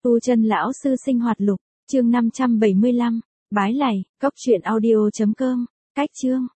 Tu chân lão sư sinh hoạt lục, chương 575, bái lạy, cốc truyện audio.com, cách chương.